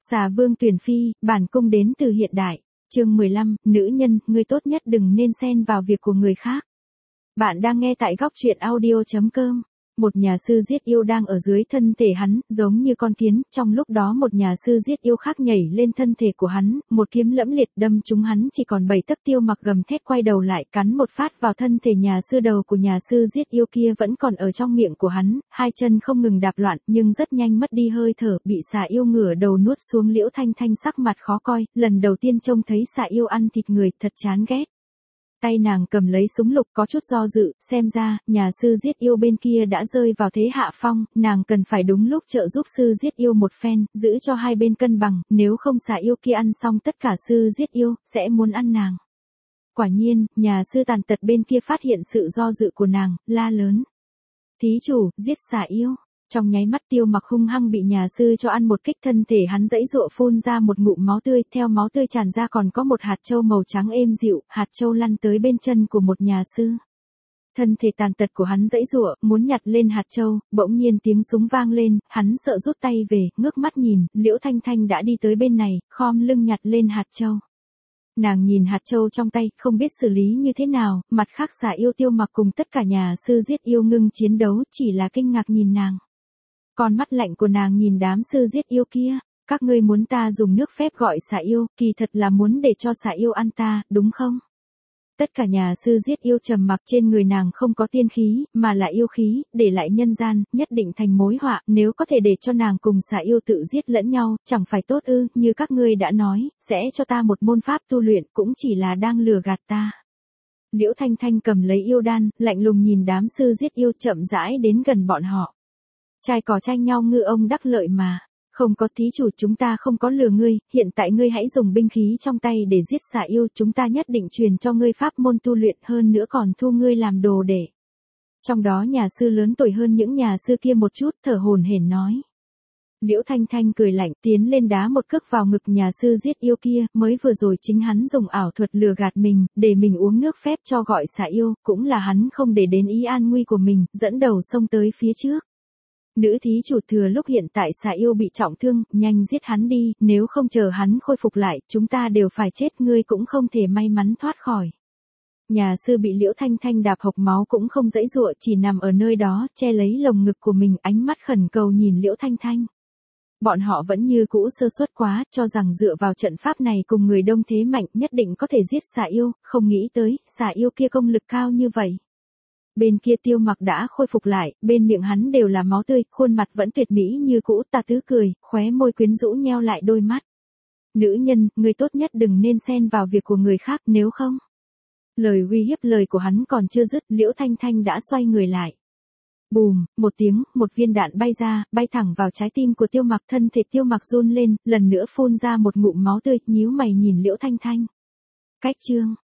Xà Vương tuyển phi, bản cung đến từ hiện đại. Chương 15, nữ nhân, ngươi tốt nhất đừng nên xen vào việc của người khác. Bạn đang nghe tại góc truyện audio.com. Một nhà sư giết yêu đang ở dưới thân thể hắn, giống như con kiến, trong lúc đó một nhà sư giết yêu khác nhảy lên thân thể của hắn, một kiếm lẫm liệt đâm trúng hắn chỉ còn 7 tấc. Tiêu Mặc gầm thét quay đầu lại cắn một phát vào thân thể nhà sư. Đầu của nhà sư giết yêu kia vẫn còn ở trong miệng của hắn, hai chân không ngừng đạp loạn, nhưng rất nhanh mất đi hơi thở, bị xà yêu ngửa đầu nuốt xuống. Liễu Thanh Thanh sắc mặt khó coi, lần đầu tiên trông thấy xà yêu ăn thịt người, thật chán ghét. Tay nàng cầm lấy súng lục có chút do dự, xem ra, nhà sư giết yêu bên kia đã rơi vào thế hạ phong, nàng cần phải đúng lúc trợ giúp sư giết yêu một phen, giữ cho hai bên cân bằng, nếu không xà yêu kia ăn xong tất cả sư giết yêu, sẽ muốn ăn nàng. Quả nhiên, nhà sư tàn tật bên kia phát hiện sự do dự của nàng, la lớn. Thí chủ, giết xà yêu. Trong nháy mắt Tiêu Mặc hung hăng bị nhà sư cho ăn một kích, thân thể hắn giãy giụa phun ra một ngụm máu tươi, theo máu tươi tràn ra còn có một hạt châu màu trắng êm dịu, hạt châu lăn tới bên chân của một nhà sư. Thân thể tàn tật của hắn giãy giụa, muốn nhặt lên hạt châu, bỗng nhiên tiếng súng vang lên, hắn sợ rút tay về, ngước mắt nhìn, Liễu Thanh Thanh đã đi tới bên này, khom lưng nhặt lên hạt châu. Nàng nhìn hạt châu trong tay, không biết xử lý như thế nào, mặt khác xà yêu Tiêu Mặc cùng tất cả nhà sư giết yêu ngưng chiến đấu, chỉ là kinh ngạc nhìn nàng. Con mắt lạnh của nàng nhìn đám sư giết yêu kia, các ngươi muốn ta dùng nước phép gọi xà yêu, kỳ thật là muốn để cho xà yêu ăn ta, đúng không? Tất cả nhà sư giết yêu trầm mặc, trên người nàng không có tiên khí, mà là yêu khí, để lại nhân gian, nhất định thành mối họa, nếu có thể để cho nàng cùng xà yêu tự giết lẫn nhau, chẳng phải tốt ư, như các ngươi đã nói, sẽ cho ta một môn pháp tu luyện, cũng chỉ là đang lừa gạt ta. Liễu Thanh Thanh cầm lấy yêu đan, lạnh lùng nhìn đám sư giết yêu chậm rãi đến gần bọn họ. Trai cò tranh nhau ngư ông đắc lợi mà. Không có thí chủ, chúng ta không có lừa ngươi, hiện tại ngươi hãy dùng binh khí trong tay để giết xà yêu, chúng ta nhất định truyền cho ngươi pháp môn tu luyện, hơn nữa còn thu ngươi làm đồ để. Trong đó nhà sư lớn tuổi hơn những nhà sư kia một chút, thở hổn hển nói. Liễu Thanh Thanh cười lạnh, tiến lên đá một cước vào ngực nhà sư giết yêu kia, mới vừa rồi chính hắn dùng ảo thuật lừa gạt mình, để mình uống nước phép cho gọi xà yêu, cũng là hắn không để đến ý an nguy của mình, dẫn đầu xông tới phía trước. Nữ thí chủ, thừa lúc hiện tại xà yêu bị trọng thương, nhanh giết hắn đi, nếu không chờ hắn khôi phục lại, chúng ta đều phải chết, ngươi cũng không thể may mắn thoát khỏi. Nhà sư bị Liễu Thanh Thanh đạp hộc máu cũng không giãy giụa, chỉ nằm ở nơi đó, che lấy lồng ngực của mình, ánh mắt khẩn cầu nhìn Liễu Thanh Thanh. Bọn họ vẫn như cũ sơ suất quá, cho rằng dựa vào trận pháp này cùng người đông thế mạnh nhất định có thể giết xà yêu, không nghĩ tới, xà yêu kia công lực cao như vậy. Bên kia Tiêu Mặc đã khôi phục lại, bên miệng hắn đều là máu tươi, khuôn mặt vẫn tuyệt mỹ như cũ, tà tứ cười, khóe môi quyến rũ nheo lại đôi mắt. Nữ nhân, ngươi tốt nhất đừng nên xen vào việc của người khác, nếu không. Lời uy hiếp lời của hắn còn chưa dứt, Liễu Thanh Thanh đã xoay người lại. Bùm, một tiếng, một viên đạn bay ra, bay thẳng vào trái tim của Tiêu Mặc, thân thể Tiêu Mặc run lên, lần nữa phun ra một ngụm máu tươi, nhíu mày nhìn Liễu Thanh Thanh. Cách chương